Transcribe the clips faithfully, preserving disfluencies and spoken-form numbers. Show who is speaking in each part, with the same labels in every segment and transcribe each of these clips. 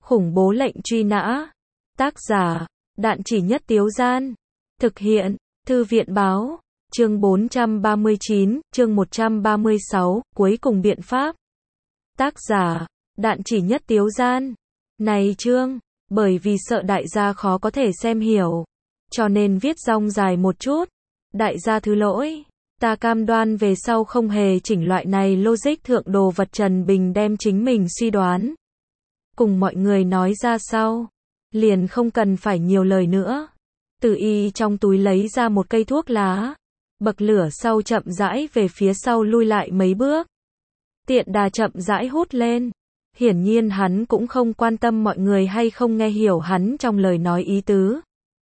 Speaker 1: Khủng bố lệnh truy nã. Tác giả, Đạn Chỉ Nhất Tiếu Gian. Thực hiện, Thư viện Báo. Chương bốn trăm ba mươi chín, chương một trăm ba mươi sáu, cuối cùng biện pháp. Tác giả, Đạn Chỉ Nhất Tiếu Gian. Này chương, bởi vì sợ đại gia khó có thể xem hiểu, cho nên viết dong dài một chút. Đại gia thứ lỗi. Ta cam đoan về sau không hề chỉnh loại này logic thượng đồ vật. Trần Bình đem chính mình suy đoán cùng mọi người nói ra sau, liền không cần phải nhiều lời nữa. Từ y trong túi lấy ra một cây thuốc lá, bậc lửa sau chậm rãi về phía sau lui lại mấy bước. Tiện đà chậm rãi hút lên. Hiển nhiên hắn cũng không quan tâm mọi người hay không nghe hiểu hắn trong lời nói ý tứ.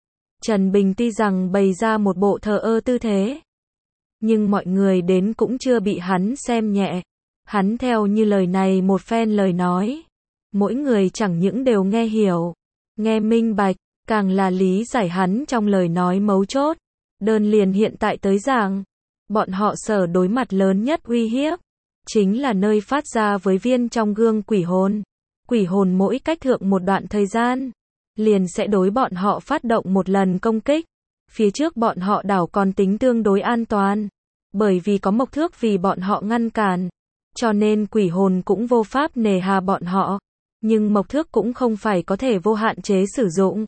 Speaker 1: Trần Bình tuy rằng bày ra một bộ thờ ơ tư thế, nhưng mọi người đến cũng chưa bị hắn xem nhẹ. Hắn theo như lời này một phen lời nói, mỗi người chẳng những đều nghe hiểu, nghe minh bạch, càng là lý giải hắn trong lời nói mấu chốt. Đơn liền hiện tại tới giảng, bọn họ sở đối mặt lớn nhất uy hiếp, chính là nơi phát ra với viên trong gương quỷ hồn. Quỷ hồn mỗi cách thượng một đoạn thời gian, liền sẽ đối bọn họ phát động một lần công kích. Phía trước bọn họ đảo còn tính tương đối an toàn, bởi vì có mộc thước vì bọn họ ngăn cản, cho nên quỷ hồn cũng vô pháp nề hà bọn họ. Nhưng mộc thước cũng không phải có thể vô hạn chế sử dụng.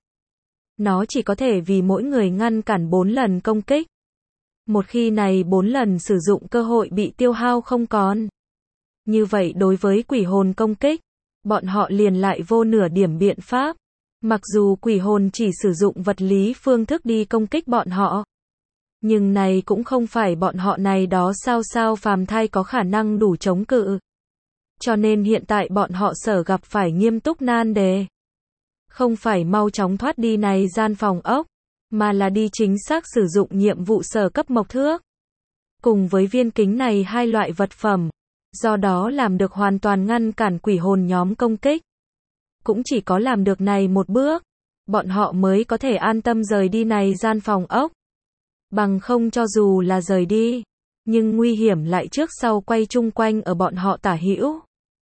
Speaker 1: Nó chỉ có thể vì mỗi người ngăn cản bốn lần công kích. Một khi này bốn lần sử dụng cơ hội bị tiêu hao không còn, như vậy đối với quỷ hồn công kích, bọn họ liền lại vô nửa điểm biện pháp. Mặc dù quỷ hồn chỉ sử dụng vật lý phương thức đi công kích bọn họ, nhưng này cũng không phải bọn họ này đó sao sao phàm thai có khả năng đủ chống cự. Cho nên hiện tại bọn họ sở gặp phải nghiêm túc nan đề, không phải mau chóng thoát đi này gian phòng ốc, mà là đi chính xác sử dụng nhiệm vụ sở cấp mộc thước, cùng với viên kính này hai loại vật phẩm, do đó làm được hoàn toàn ngăn cản quỷ hồn nhóm công kích. Cũng chỉ có làm được này một bước, bọn họ mới có thể an tâm rời đi này gian phòng ốc. Bằng không cho dù là rời đi, nhưng nguy hiểm lại trước sau quay chung quanh ở bọn họ tả hữu.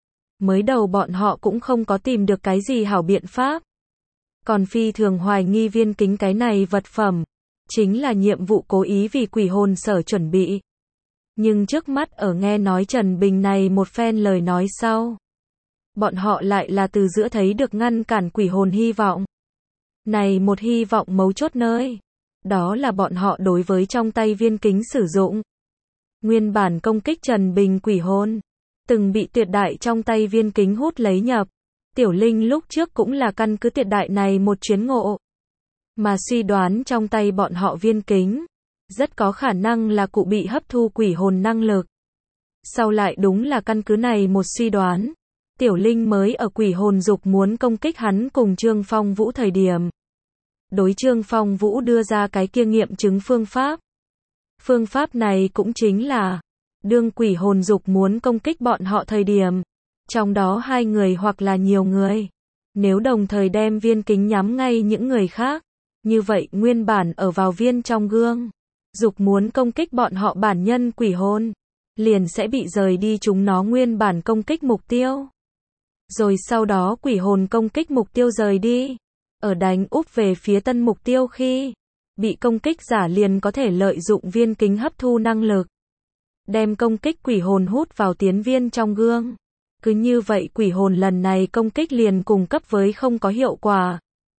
Speaker 1: Mới đầu bọn họ cũng không có tìm được cái gì hảo biện pháp, còn phi thường hoài nghi viên kính cái này vật phẩm chính là nhiệm vụ cố ý vì quỷ hồn sở chuẩn bị. Nhưng trước mắt ở nghe nói Trần Bình này một phen lời nói sau, bọn họ lại là từ giữa thấy được ngăn cản quỷ hồn hy vọng. Này một hy vọng mấu chốt nơi, đó là bọn họ đối với trong tay viên kính sử dụng. Nguyên bản công kích Trần Bình quỷ hồn, từng bị tuyệt đại trong tay viên kính hút lấy nhập. Tiểu Linh lúc trước cũng là căn cứ tuyệt đại này một chuyến ngộ, mà suy đoán trong tay bọn họ viên kính, rất có khả năng là cụ bị hấp thu quỷ hồn năng lực. Sau lại đúng là căn cứ này một suy đoán, Tiểu Linh mới ở quỷ hồn dục muốn công kích hắn cùng Trương Phong Vũ thời điểm, đối Trương Phong Vũ đưa ra cái kia nghiệm chứng phương pháp. Phương pháp này cũng chính là, đương quỷ hồn dục muốn công kích bọn họ thời điểm, trong đó hai người hoặc là nhiều người, nếu đồng thời đem viên kính nhắm ngay những người khác, như vậy nguyên bản ở vào viên trong gương, dục muốn công kích bọn họ bản nhân quỷ hồn, liền sẽ bị rời đi chúng nó nguyên bản công kích mục tiêu. Rồi sau đó quỷ hồn công kích mục tiêu rời đi, ở đánh úp về phía tân mục tiêu khi, bị công kích giả liền có thể lợi dụng viên kính hấp thu năng lực, đem công kích quỷ hồn hút vào tiến viên trong gương. Cứ như vậy quỷ hồn lần này công kích liền cùng cấp với không có hiệu quả.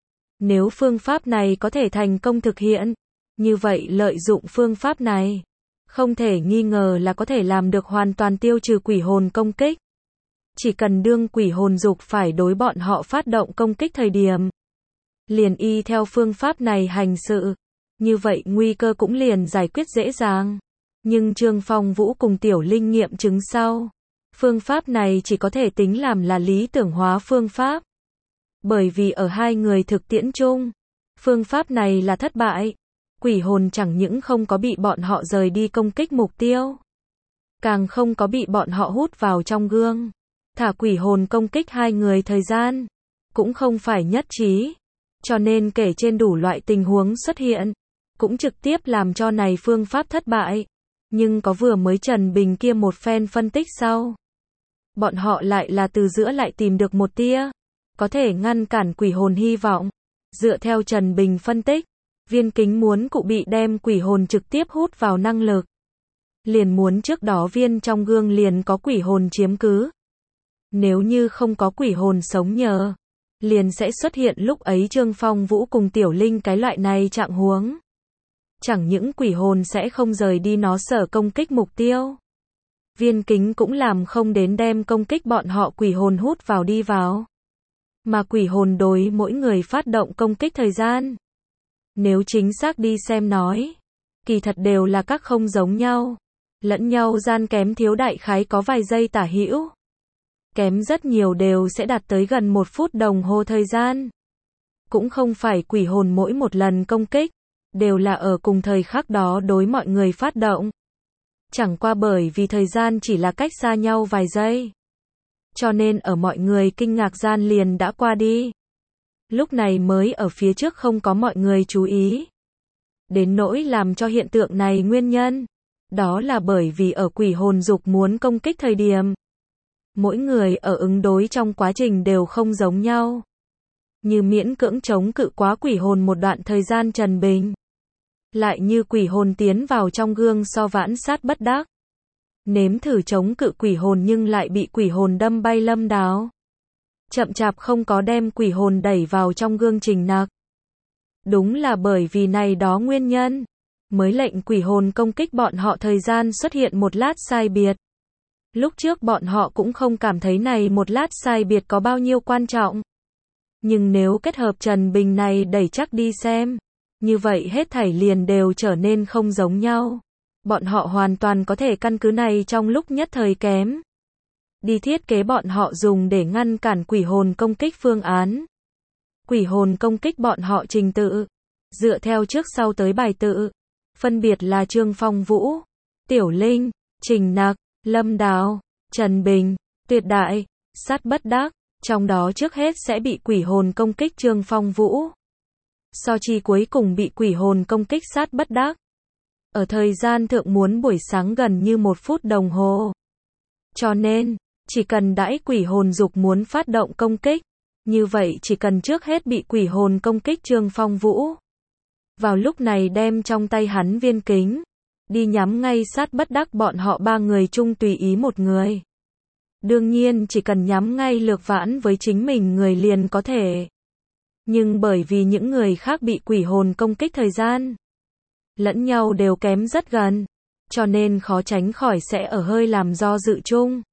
Speaker 1: Nếu phương pháp này có thể thành công thực hiện, như vậy lợi dụng phương pháp này, không thể nghi ngờ là có thể làm được hoàn toàn tiêu trừ quỷ hồn công kích. Chỉ cần đương quỷ hồn dục phải đối bọn họ phát động công kích thời điểm, liền y theo phương pháp này hành sự, như vậy nguy cơ cũng liền giải quyết dễ dàng. Nhưng Trương Phong Vũ cùng Tiểu Linh nghiệm chứng sau, phương pháp này chỉ có thể tính làm là lý tưởng hóa phương pháp. Bởi vì ở hai người thực tiễn chung, phương pháp này là thất bại. Quỷ hồn chẳng những không có bị bọn họ rời đi công kích mục tiêu, càng không có bị bọn họ hút vào trong gương. Thả quỷ hồn công kích hai người thời gian, cũng không phải nhất trí. Cho nên kể trên đủ loại tình huống xuất hiện, cũng trực tiếp làm cho này phương pháp thất bại. Nhưng có vừa mới Trần Bình kia một phen phân tích sau, bọn họ lại là từ giữa lại tìm được một tia có thể ngăn cản quỷ hồn hy vọng. Dựa theo Trần Bình phân tích, Viên Kính muốn cụ bị đem quỷ hồn trực tiếp hút vào năng lực. Liền muốn trước đó viên trong gương liền có quỷ hồn chiếm cứ. Nếu như không có quỷ hồn sống nhờ, liền sẽ xuất hiện lúc ấy Trương Phong Vũ cùng Tiểu Linh cái loại này trạng huống. Chẳng những quỷ hồn sẽ không rời đi nó sở công kích mục tiêu. Viên Kính cũng làm không đến đem công kích bọn họ quỷ hồn hút vào đi vào. Mà quỷ hồn đối mỗi người phát động công kích thời gian. Nếu chính xác đi xem nói, kỳ thật đều là các không giống nhau. Lẫn nhau gian kém thiếu đại khái có vài giây tả hữu. Kém rất nhiều đều sẽ đạt tới gần một phút đồng hồ thời gian. Cũng không phải quỷ hồn mỗi một lần công kích, đều là ở cùng thời khắc đó đối mọi người phát động. Chẳng qua bởi vì thời gian chỉ là cách xa nhau vài giây. Cho nên ở mọi người kinh ngạc gian liền đã qua đi. Lúc này mới ở phía trước không có mọi người chú ý. Đến nỗi làm cho hiện tượng này nguyên nhân. Đó là bởi vì ở quỷ hồn dục muốn công kích thời điểm. Mỗi người ở ứng đối trong quá trình đều không giống nhau. Như miễn cưỡng chống cự quá quỷ hồn một đoạn thời gian Trần Bình. Lại như quỷ hồn tiến vào trong gương so vãn sát bất đắc. Nếm thử chống cự quỷ hồn nhưng lại bị quỷ hồn đâm bay Lâm Đào. Chậm chạp không có đem quỷ hồn đẩy vào trong gương Trình Nặc. Đúng là bởi vì này đó nguyên nhân, mới lệnh quỷ hồn công kích bọn họ thời gian xuất hiện một lát sai biệt. Lúc trước bọn họ cũng không cảm thấy này một lát sai biệt có bao nhiêu quan trọng. Nhưng nếu kết hợp Trần Bình này đẩy chắc đi xem, như vậy hết thảy liền đều trở nên không giống nhau. Bọn họ hoàn toàn có thể căn cứ này trong lúc nhất thời kém. Đi thiết kế bọn họ dùng để ngăn cản quỷ hồn công kích phương án. Quỷ hồn công kích bọn họ trình tự. Dựa theo trước sau tới bài tự. Phân biệt là Trương Phong Vũ, Tiểu Linh, Trình Nặc, Lâm Đào, Trần Bình, Tuyệt Đại, Sát Bất Đắc. Trong đó trước hết sẽ bị quỷ hồn công kích Trương Phong Vũ. So chi cuối cùng bị quỷ hồn công kích Sát Bất Đắc. Ở thời gian thượng muốn buổi sáng gần như một phút đồng hồ. Cho nên, chỉ cần đãi quỷ hồn dục muốn phát động công kích, như vậy chỉ cần trước hết bị quỷ hồn công kích Trương Phong Vũ. Vào lúc này đem trong tay hắn viên kính, đi nhắm ngay Sát Bất Đắc bọn họ ba người chung tùy ý một người. Đương nhiên chỉ cần nhắm ngay Lược Vãn với chính mình người liền có thể. Nhưng bởi vì những người khác bị quỷ hồn công kích thời gian, lẫn nhau đều kém rất gần, cho nên khó tránh khỏi sẽ ở hơi làm do dự chung.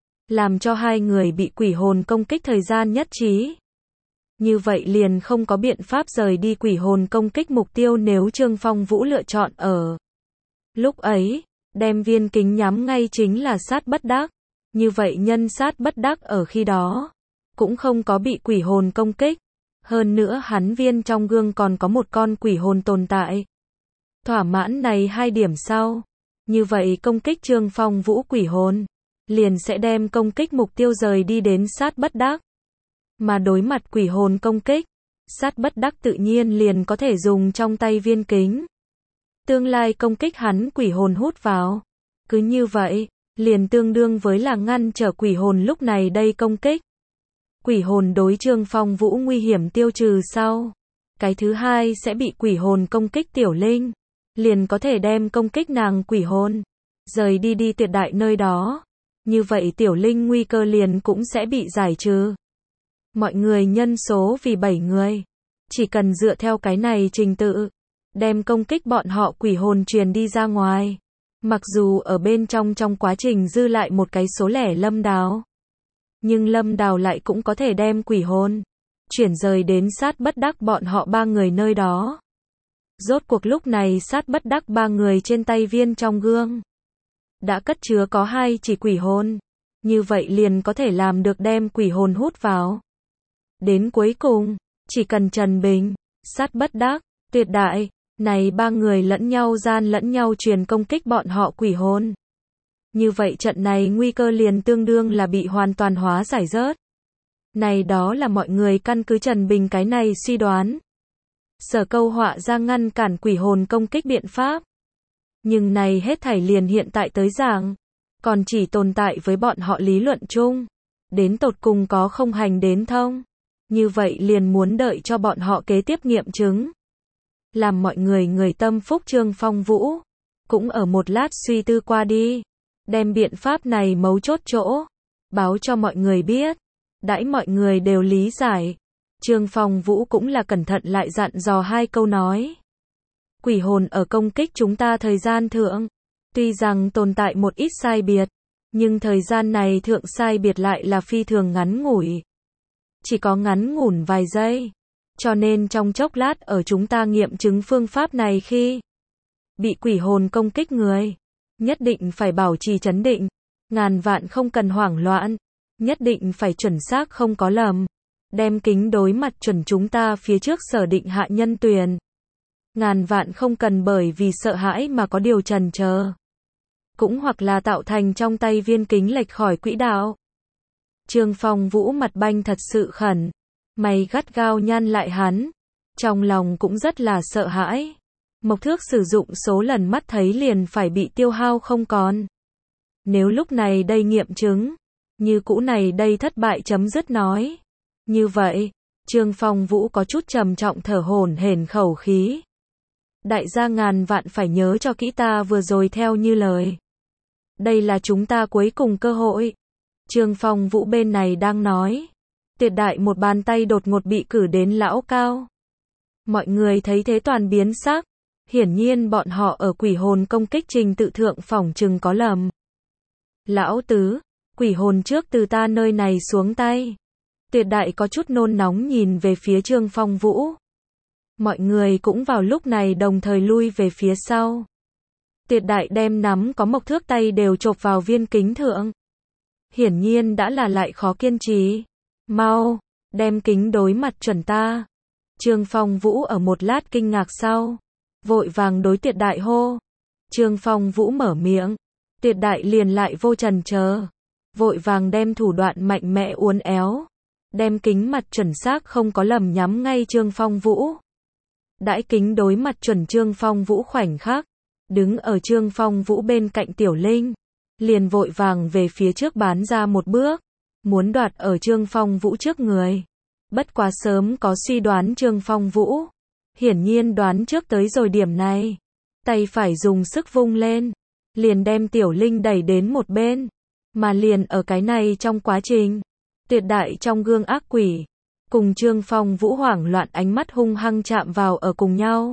Speaker 1: Làm cho hai người bị quỷ hồn công kích thời gian nhất trí. Như vậy liền không có biện pháp rời đi quỷ hồn công kích mục tiêu nếu Trương Phong Vũ lựa chọn ở. Lúc ấy, đem viên kính nhắm ngay chính là Sát Bất Đắc. Như vậy nhân Sát Bất Đắc ở khi đó, cũng không có bị quỷ hồn công kích. Hơn nữa hắn viên trong gương còn có một con quỷ hồn tồn tại. Thỏa mãn này hai điểm sau. Như vậy công kích Trương Phong Vũ quỷ hồn, liền sẽ đem công kích mục tiêu rời đi đến Sát Bất Đắc. Mà đối mặt quỷ hồn công kích, Sát Bất Đắc tự nhiên liền có thể dùng trong tay viên kính. Tương lai công kích hắn quỷ hồn hút vào. Cứ như vậy, liền tương đương với là ngăn trở quỷ hồn lúc này đây công kích. Quỷ hồn đối Trương Phong Vũ nguy hiểm tiêu trừ sau. Cái thứ hai sẽ bị quỷ hồn công kích Tiểu Linh. Liền có thể đem công kích nàng quỷ hồn. Rời đi đi Tuyệt Đại nơi đó. Như vậy Tiểu Linh nguy cơ liền cũng sẽ bị giải trừ. Mọi người nhân số vì bảy người. Chỉ cần dựa theo cái này trình tự. Đem công kích bọn họ quỷ hồn truyền đi ra ngoài. Mặc dù ở bên trong trong quá trình dư lại một cái số lẻ Lâm Đào. Nhưng Lâm Đào lại cũng có thể đem quỷ hồn chuyển rời đến Sát Bất Đắc bọn họ ba người nơi đó. Rốt cuộc lúc này Sát Bất Đắc ba người trên tay viên trong gương đã cất chứa có hai chỉ quỷ hồn. Như vậy liền có thể làm được đem quỷ hồn hút vào. Đến cuối cùng, chỉ cần Trần Bình, Sát Bất Đắc, Tuyệt Đại, này ba người lẫn nhau gian lẫn nhau truyền công kích bọn họ quỷ hồn. Như vậy trận này nguy cơ liền tương đương là bị hoàn toàn hóa giải rớt. Này đó là mọi người căn cứ Trần Bình cái này suy đoán. Sở câu họa ra ngăn cản quỷ hồn công kích biện pháp. Nhưng này hết thảy liền hiện tại tới giảng. Còn chỉ tồn tại với bọn họ lý luận chung. Đến tột cùng có không hành đến thông. Như vậy liền muốn đợi cho bọn họ kế tiếp nghiệm chứng. Làm mọi người người tâm phúc Trương Phong Vũ. Cũng ở một lát suy tư qua đi. Đem biện pháp này mấu chốt chỗ. Báo cho mọi người biết. Đãi mọi người đều lý giải. Trương Phong Vũ cũng là cẩn thận lại dặn dò hai câu nói. Quỷ hồn ở công kích chúng ta thời gian thượng. Tuy rằng tồn tại một ít sai biệt. Nhưng thời gian này thượng sai biệt lại là phi thường ngắn ngủi. Chỉ có ngắn ngủn vài giây. Cho nên trong chốc lát ở chúng ta nghiệm chứng phương pháp này khi bị quỷ hồn công kích người. Nhất định phải bảo trì trấn định. Ngàn vạn không cần hoảng loạn. Nhất định phải chuẩn xác không có lầm. Đem kính đối mặt chuẩn chúng ta phía trước sở định hạ nhân tuyền. Ngàn vạn không cần bởi vì sợ hãi mà có điều trần chờ. Cũng hoặc là tạo thành trong tay viên kính lệch khỏi quỹ đạo. Trương Phong Vũ mặt banh thật sự khẩn. Mày gắt gao nhăn lại hắn. Trong lòng cũng rất là sợ hãi. Mộc thước sử dụng số lần mắt thấy liền phải bị tiêu hao không còn. Nếu lúc này đây nghiệm chứng. Như cũ này đây thất bại chấm dứt nói. Như vậy, Trương Phong Vũ có chút trầm trọng thở hổn hển khẩu khí. Đại gia ngàn vạn phải nhớ cho kỹ ta vừa rồi theo như lời. Đây là chúng ta cuối cùng cơ hội. Trương Phong Vũ bên này đang nói. Tuyệt đại một bàn tay đột ngột bị cử đến lão cao. Mọi người thấy thế toàn biến sắc. Hiển nhiên bọn họ ở quỷ hồn công kích trình tự thượng phỏng chừng có lầm. Lão tứ, quỷ hồn trước từ ta nơi này xuống tay. Tuyệt đại có chút nôn nóng nhìn về phía Trương Phong Vũ. Mọi người cũng vào lúc này đồng thời lui về phía sau. Tuyệt đại đem nắm có mộc thước tay đều chộp vào viên kính thượng. Hiển nhiên đã là lại khó kiên trì. Mau, đem kính đối mặt chuẩn ta. Trương Phong Vũ ở một lát kinh ngạc sau. Vội vàng đối tuyệt đại hô. Trương Phong Vũ mở miệng. Tuyệt đại liền lại vô trần chờ. Vội vàng đem thủ đoạn mạnh mẽ uốn éo. Đem kính mặt chuẩn xác không có lầm nhắm ngay Trương Phong Vũ. Đãi kính đối mặt chuẩn Trương Phong Vũ khoảnh khắc. Đứng ở Trương Phong Vũ bên cạnh Tiểu Linh. Liền vội vàng về phía trước bán ra một bước. Muốn đoạt ở Trương Phong Vũ trước người. Bất quá sớm có suy đoán Trương Phong Vũ. Hiển nhiên đoán trước tới rồi điểm này. Tay phải dùng sức vung lên. Liền đem Tiểu Linh đẩy đến một bên. Mà liền ở cái này trong quá trình. Tuyệt đại trong gương ác quỷ. Cùng Trương Phong Vũ hoảng loạn ánh mắt hung hăng chạm vào ở cùng nhau.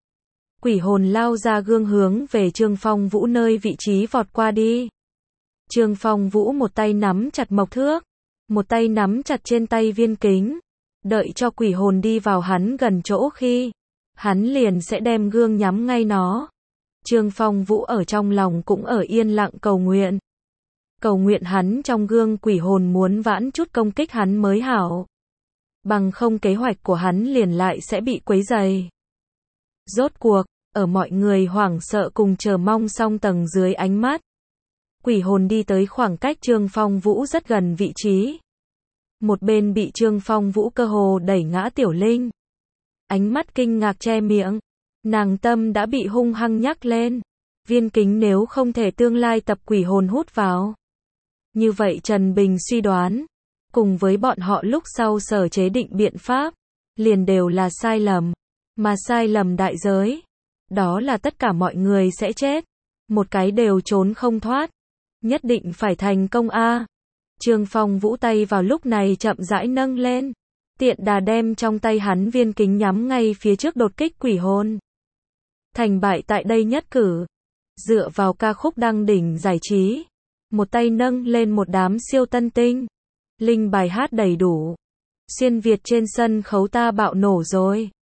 Speaker 1: Quỷ hồn lao ra gương hướng về Trương Phong Vũ nơi vị trí vọt qua đi. Trương Phong Vũ một tay nắm chặt mộc thước. Một tay nắm chặt trên tay viên kính. Đợi cho quỷ hồn đi vào hắn gần chỗ khi. Hắn liền sẽ đem gương nhắm ngay nó. Trương Phong Vũ ở trong lòng cũng ở yên lặng cầu nguyện. Cầu nguyện hắn trong gương quỷ hồn muốn vãn chút công kích hắn mới hảo. Bằng không kế hoạch của hắn liền lại sẽ bị quấy rầy. Rốt cuộc, ở mọi người hoảng sợ cùng chờ mong song tầng dưới ánh mắt. Quỷ hồn đi tới khoảng cách Trương Phong Vũ rất gần vị trí. Một bên bị Trương Phong Vũ cơ hồ đẩy ngã Tiểu Linh. Ánh mắt kinh ngạc che miệng. Nàng tâm đã bị hung hăng nhắc lên. Viên kính nếu không thể tương lai tập quỷ hồn hút vào. Như vậy Trần Bình suy đoán. Cùng với bọn họ lúc sau sở chế định biện pháp. Liền đều là sai lầm. Mà sai lầm đại giới. Đó là tất cả mọi người sẽ chết. Một cái đều trốn không thoát. Nhất định phải thành công a. Trương Phong Vũ tay vào lúc này chậm rãi nâng lên. Tiện đà đem trong tay hắn viên kính nhắm ngay phía trước đột kích quỷ hồn. Thành bại tại đây nhất cử. Dựa vào ca khúc đăng đỉnh giải trí. Một tay nâng lên một đám siêu tân tinh. Linh bài hát đầy đủ. Xuyên Việt trên sân khấu ta bạo nổ rồi.